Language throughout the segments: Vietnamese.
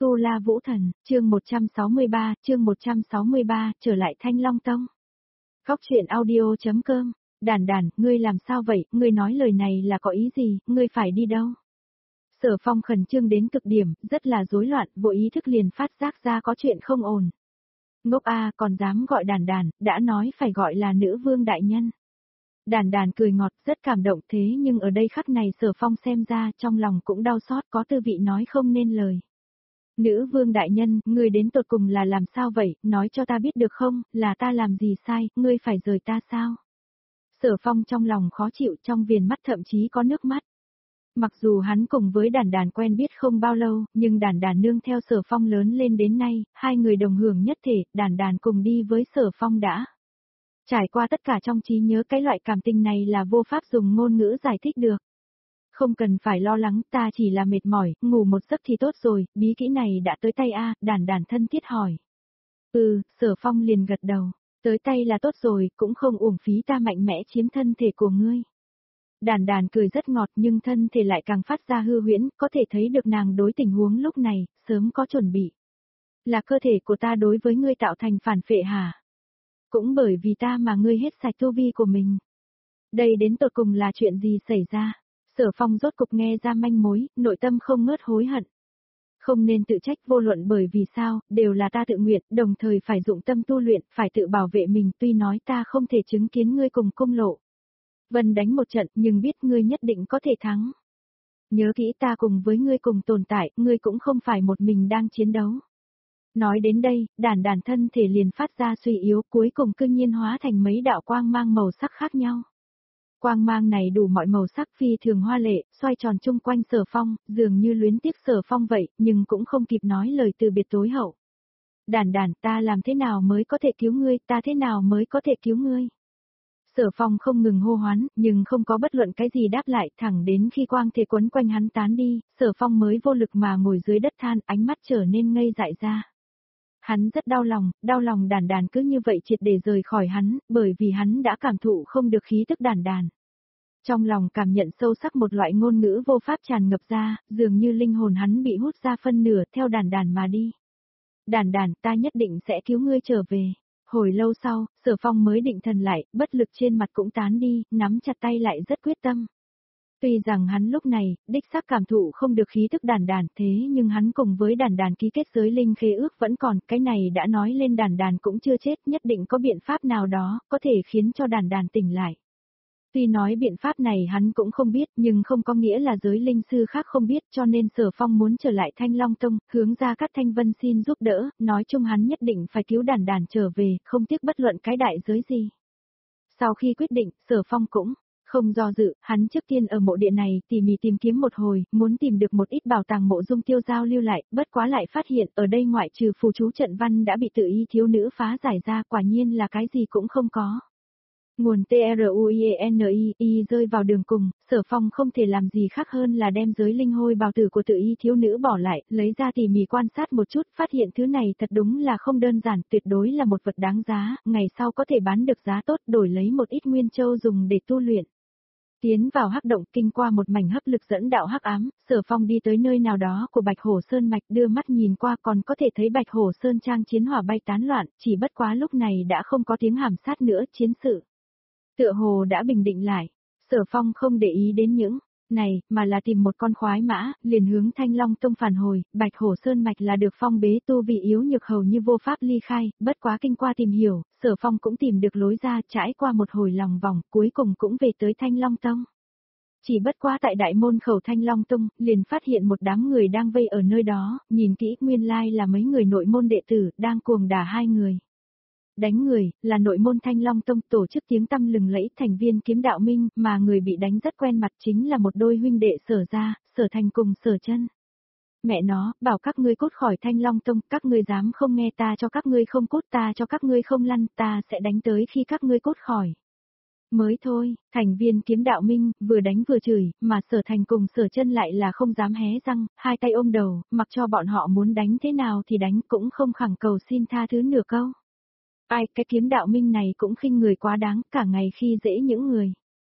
Tu La Vũ Thần, chương 163, trở lại Thanh Long Tông. Góc truyện audio.com, Đàn Đàn, ngươi làm sao vậy, ngươi nói lời này là có ý gì, ngươi phải đi đâu? Sở Phong khẩn trương đến cực điểm, rất là rối loạn, vô ý thức liền phát giác ra có chuyện không ổn. Ngốc a, còn dám gọi Đàn Đàn, đã nói phải gọi là nữ vương đại nhân. Đàn Đàn cười ngọt, rất cảm động thế nhưng ở đây khắc này Sở Phong xem ra trong lòng cũng đau xót có tư vị nói không nên lời. Nữ vương đại nhân, ngươi đến tột cùng là làm sao vậy, nói cho ta biết được không, là ta làm gì sai, ngươi phải rời ta sao? Sở Phong trong lòng khó chịu, trong viền mắt thậm chí có nước mắt. Mặc dù hắn cùng với Đàn Đàn quen biết không bao lâu, nhưng Đàn Đàn nương theo Sở Phong lớn lên đến nay, hai người đồng hưởng nhất thể, Đàn Đàn cùng đi với Sở Phong đã trải qua tất cả trong trí nhớ, cái loại cảm tình này là vô pháp dùng ngôn ngữ giải thích được. Không cần phải lo lắng, ta chỉ là mệt mỏi, ngủ một giấc thì tốt rồi, bí kỹ này đã tới tay a, Đàn Đàn thân thiết hỏi. Sở Phong liền gật đầu, tới tay là tốt rồi, cũng không uổng phí ta mạnh mẽ chiếm thân thể của ngươi. Đàn Đàn cười rất ngọt nhưng thân thể lại càng phát ra hư huyễn, có thể thấy được nàng đối tình huống lúc này, sớm có chuẩn bị. Là cơ thể của ta đối với ngươi tạo thành phản phệ hả? Cũng bởi vì ta mà ngươi hết sạch tu vi của mình. Đây đến tột cùng là chuyện gì xảy ra? Sở Phong rốt cục nghe ra manh mối, nội tâm không ngớt hối hận. Không nên tự trách, vô luận bởi vì sao, đều là ta tự nguyện, đồng thời phải dụng tâm tu luyện, phải tự bảo vệ mình, tuy nói ta không thể chứng kiến ngươi cùng cung lộ Vân đánh một trận, nhưng biết ngươi nhất định có thể thắng. Nhớ kỹ, ta cùng với ngươi cùng tồn tại, ngươi cũng không phải một mình đang chiến đấu. Nói đến đây, Đàn Đàn thân thể liền phát ra suy yếu, cuối cùng cư nhiên hóa thành mấy đạo quang mang màu sắc khác nhau. Quang mang này đủ mọi màu sắc, phi thường hoa lệ, xoay tròn chung quanh Sở Phong, dường như luyến tiếc Sở Phong vậy, nhưng cũng không kịp nói lời từ biệt tối hậu. Đàn Đàn, ta làm thế nào mới có thể cứu ngươi, ta thế nào mới có thể cứu ngươi? Sở Phong không ngừng hô hoán, nhưng không có bất luận cái gì đáp lại, thẳng đến khi quang thể quấn quanh hắn tán đi, Sở Phong mới vô lực mà ngồi dưới đất than, ánh mắt trở nên ngây dại ra. Hắn rất đau lòng Đàn Đàn cứ như vậy triệt để rời khỏi hắn, bởi vì hắn đã cảm thụ không được khí tức Đàn Đàn. Trong lòng cảm nhận sâu sắc một loại ngôn ngữ vô pháp tràn ngập ra, dường như linh hồn hắn bị hút ra phân nửa theo Đàn Đàn mà đi. Đàn Đàn, ta nhất định sẽ cứu ngươi trở về. Hồi lâu sau, Sở Phong mới định thần lại, bất lực trên mặt cũng tán đi, nắm chặt tay lại rất quyết tâm. Tuy rằng hắn lúc này, đích xác cảm thụ không được khí thức Đàn Đàn, thế nhưng hắn cùng với Đàn Đàn ký kết giới linh khế ước vẫn còn, cái này đã nói lên Đàn Đàn cũng chưa chết, nhất định có biện pháp nào đó, có thể khiến cho Đàn Đàn tỉnh lại. Tuy nói biện pháp này hắn cũng không biết, nhưng không có nghĩa là giới linh sư khác không biết, cho nên Sở Phong muốn trở lại Thanh Long Tông, hướng ra Cát Thanh Vân xin giúp đỡ, nói chung hắn nhất định phải cứu Đàn Đàn trở về, không tiếc bất luận cái đại giới gì. Sau khi quyết định, Sở Phong cũng không do dự, hắn trước tiên ở mộ địa này tỉ mỉ tìm kiếm một hồi, muốn tìm được một ít bảo tàng mộ dung tiêu giao lưu lại, bất quá lại phát hiện ở đây ngoại trừ phù chú trận văn đã bị tự ý thiếu nữ phá giải ra, quả nhiên là cái gì cũng không có. Nguồn TRUIENI rơi vào đường cùng, Sở Phong không thể làm gì khác hơn là đem giới linh hôi bào tử của tự y thiếu nữ bỏ lại, lấy ra tỉ mỉ quan sát một chút, phát hiện thứ này thật đúng là không đơn giản, tuyệt đối là một vật đáng giá, ngày sau có thể bán được giá tốt, đổi lấy một ít nguyên châu dùng để tu luyện. Tiến vào hắc động, kinh qua một mảnh hấp lực dẫn đạo hắc ám, Sở Phong đi tới nơi nào đó của Bạch Hổ Sơn mạch, đưa mắt nhìn qua còn có thể thấy Bạch Hổ Sơn trang chiến hỏa bay tán loạn, chỉ bất quá lúc này đã không có tiếng hàm sát nữa, chiến sự tựa hồ đã bình định lại. Sở Phong không để ý đến những này, mà là tìm một con khoái mã, liền hướng Thanh Long Tông phản hồi, Bạch Hổ Sơn mạch là được phong bế, tu vì yếu nhược hầu như vô pháp ly khai, bất quá kinh qua tìm hiểu, Sở Phong cũng tìm được lối ra, trải qua một hồi lòng vòng, cuối cùng cũng về tới Thanh Long Tông. Chỉ bất quá tại đại môn khẩu Thanh Long Tông, liền phát hiện một đám người đang vây ở nơi đó, nhìn kỹ nguyên lai là mấy người nội môn đệ tử, đang cuồng đả hai người. Đánh người, là nội môn Thanh Long Tông tổ chức tiếng tăm lừng lẫy thành viên kiếm đạo minh, mà người bị đánh rất quen mặt chính là một đôi huynh đệ Sở gia, Sở Thành cùng Sở Chân. Mẹ nó, bảo các ngươi cút khỏi Thanh Long Tông, các ngươi dám không nghe ta cho các ngươi không cút, ta cho các ngươi không lăn, ta sẽ đánh tới khi các ngươi cút khỏi. Mới thôi, thành viên kiếm đạo minh, vừa đánh vừa chửi, mà Sở Thành cùng Sở Chân lại là không dám hé răng, hai tay ôm đầu, mặc cho bọn họ muốn đánh thế nào thì đánh, cũng không khẳng cầu xin tha thứ nửa câu. Ai, cái kiếm đạo minh này cũng khinh người quá đáng, cả ngày khi dễ những người.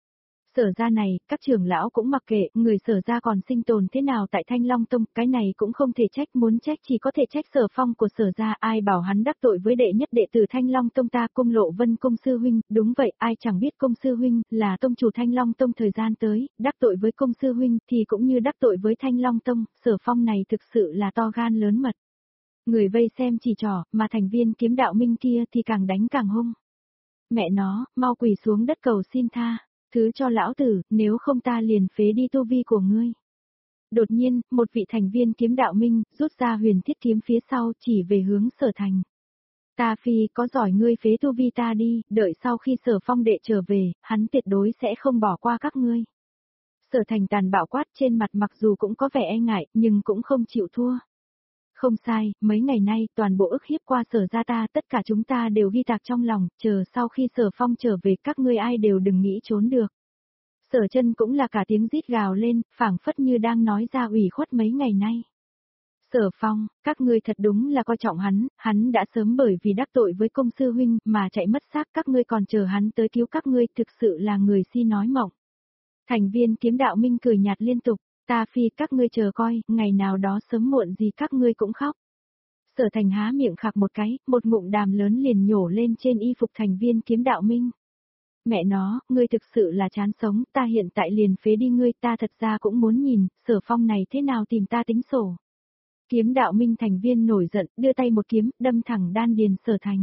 Sở gia này, các trưởng lão cũng mặc kệ, người sở gia còn sinh tồn thế nào tại Thanh Long Tông, cái này cũng không thể trách, muốn trách chỉ có thể trách Sở Phong của sở gia, ai bảo hắn đắc tội với đệ nhất đệ tử Thanh Long Tông ta, Cung Lộ Vân công sư huynh, đúng vậy, ai chẳng biết công sư huynh là tông chủ Thanh Long Tông thời gian tới, đắc tội với công sư huynh thì cũng như đắc tội với Thanh Long Tông, Sở Phong này thực sự là to gan lớn mật. Người vây xem chỉ trỏ, mà thành viên kiếm đạo minh kia thì càng đánh càng hung. Mẹ nó, mau quỳ xuống đất cầu xin tha. Thứ cho lão tử, nếu không ta liền phế đi tu vi của ngươi. Đột nhiên, một vị thành viên kiếm đạo minh, rút ra huyền thiết kiếm phía sau chỉ về hướng sở thành. Ta phi, có giỏi ngươi phế tu vi ta đi, đợi sau khi sở phong đệ trở về, hắn tuyệt đối sẽ không bỏ qua các ngươi. Sở thành tàn bạo quát trên mặt mặc dù cũng có vẻ e ngại, nhưng cũng không chịu thua. Không sai, mấy ngày nay, toàn bộ ức hiếp qua sở gia ta, tất cả chúng ta đều ghi tạc trong lòng, chờ sau khi sở phong trở về các ngươi ai đều đừng nghĩ trốn được. Sở chân cũng là cả tiếng rít gào lên, phảng phất như đang nói ra ủy khuất mấy ngày nay. Sở phong, các ngươi thật đúng là coi trọng hắn đã sớm bởi vì đắc tội với công sư huynh mà chạy mất xác, các ngươi còn chờ hắn tới cứu các ngươi, thực sự là người si nói mộng. Thành viên kiếm đạo minh cười nhạt liên tục. Ta phi các ngươi chờ coi, ngày nào đó sớm muộn gì các ngươi cũng khóc. Sở thành há miệng khạc một cái, một ngụm đàm lớn liền nhổ lên trên y phục thành viên kiếm đạo minh. Mẹ nó, ngươi thực sự là chán sống, ta hiện tại liền phế đi ngươi, ta thật ra cũng muốn nhìn, sở phong này thế nào tìm ta tính sổ. Kiếm đạo minh thành viên nổi giận, đưa tay một kiếm, đâm thẳng đan điền sở thành.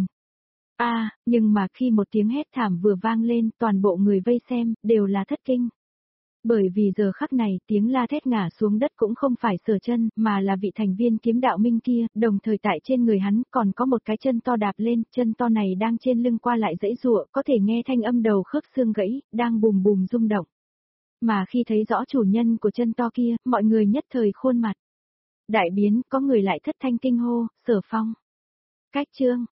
Nhưng mà khi một tiếng hét thảm vừa vang lên, toàn bộ người vây xem, đều là thất kinh. Bởi vì giờ khắc này, tiếng la thét ngã xuống đất cũng không phải sở chân, mà là vị thành viên kiếm đạo minh kia, đồng thời tại trên người hắn còn có một cái chân to đạp lên, chân to này đang trên lưng qua lại dãy giụa, có thể nghe thanh âm đầu khớp xương gãy, đang bùm bùm rung động. Mà khi thấy rõ chủ nhân của chân to kia, mọi người nhất thời khuôn mặt. Đại biến, có người lại thất thanh kinh hô, Sở Phong. Cách chương.